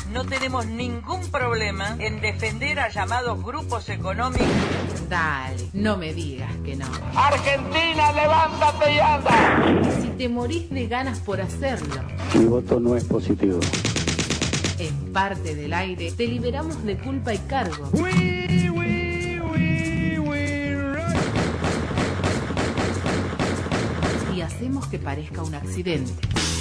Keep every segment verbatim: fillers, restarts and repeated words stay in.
no tenemos ningún problema en defender a llamados grupos económicos. Dale, no me digas que no. Argentina, levántate y anda. Y si te morís de ganas por hacerlo. Mi voto no es positivo. En Parte del Aire te liberamos de culpa y cargo. We, we, we, we rock. Y hacemos que parezca un accidente.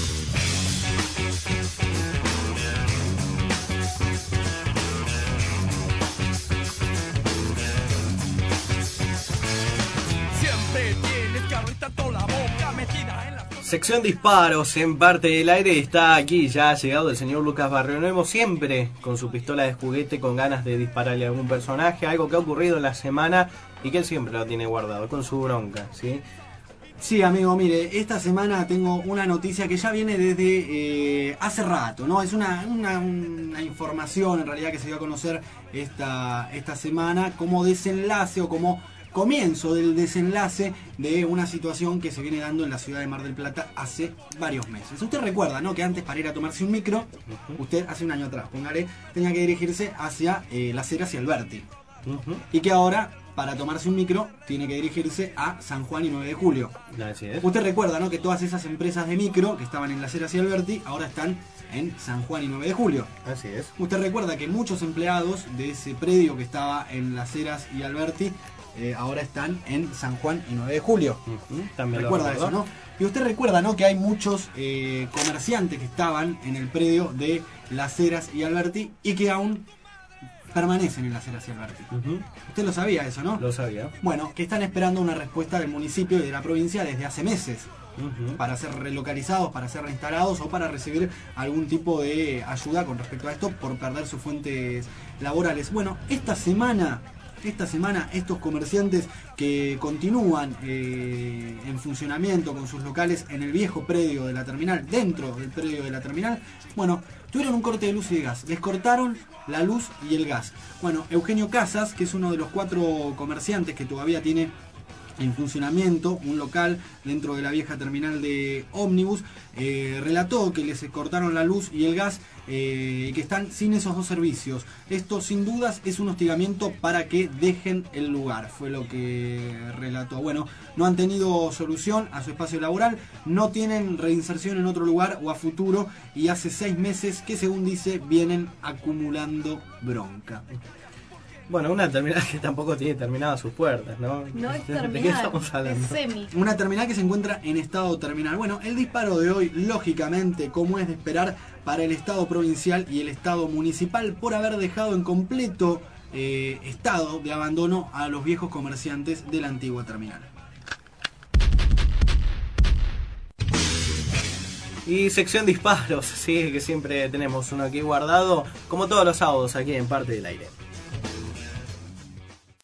Sección disparos en Parte del Aire. Está aquí, ya ha llegado el señor Lucas Barrionuevo, siempre con su pistola de juguete, con ganas de dispararle a algún personaje, algo que ha ocurrido en la semana y que él siempre lo tiene guardado, con su bronca, ¿sí? Sí, amigo, mire, esta semana tengo una noticia que ya viene desde eh, hace rato, ¿no? Es una, una, una información en realidad que se dio a conocer esta, esta semana como desenlace o como comienzo del desenlace de una situación que se viene dando en la ciudad de Mar del Plata hace varios meses. Usted recuerda, ¿no?, que antes para ir a tomarse un micro, uh-huh. usted hace un año atrás, póngale, tenía que dirigirse hacia eh, Las Heras y Alberti. Uh-huh. Y que ahora, para tomarse un micro, tiene que dirigirse a San Juan y nueve de julio. Así es. Usted recuerda, ¿no?, que todas esas empresas de micro que estaban en Las Heras y Alberti ahora están en San Juan y nueve de julio. Así es. Usted recuerda que muchos empleados de ese predio que estaba en Las Heras y Alberti Eh, ahora están en San Juan y nueve de julio. Uh-huh. También recuerda eso, ¿no? Y usted recuerda, ¿no?, que hay muchos eh, comerciantes que estaban en el predio de Las Heras y Alberti y que aún permanecen en Las Heras y Alberti. Uh-huh. Usted lo sabía eso, ¿no? Lo sabía. Bueno, que están esperando una respuesta del municipio y de la provincia desde hace meses. Uh-huh. Para ser relocalizados, para ser reinstalados o para recibir algún tipo de ayuda con respecto a esto por perder sus fuentes laborales. Bueno, esta semana... Esta semana estos comerciantes que continúan eh, en funcionamiento con sus locales en el viejo predio de la terminal, dentro del predio de la terminal, bueno, tuvieron un corte de luz y de gas. Les cortaron la luz y el gas. Bueno, Eugenio Casas, que es uno de los cuatro comerciantes que todavía tiene en funcionamiento un local dentro de la vieja terminal de ómnibus, eh, relató que les cortaron la luz y el gas eh, y que están sin esos dos servicios. Esto sin dudas es un hostigamiento para que dejen el lugar, fue lo que relató. Bueno, no han tenido solución a su espacio laboral, no tienen reinserción en otro lugar o a futuro y hace seis meses que, según dice, vienen acumulando bronca. Bueno, una terminal que tampoco tiene terminadas sus puertas, ¿no? No es terminal, ¿de qué estamos hablando? es semi. Una terminal que se encuentra en estado terminal. Bueno, el disparo de hoy, lógicamente, como es de esperar, para el Estado provincial y el Estado municipal por haber dejado en completo eh, estado de abandono a los viejos comerciantes de la antigua terminal. Y sección disparos, sí, que siempre tenemos uno aquí guardado, como todos los sábados aquí en Parte del Aire.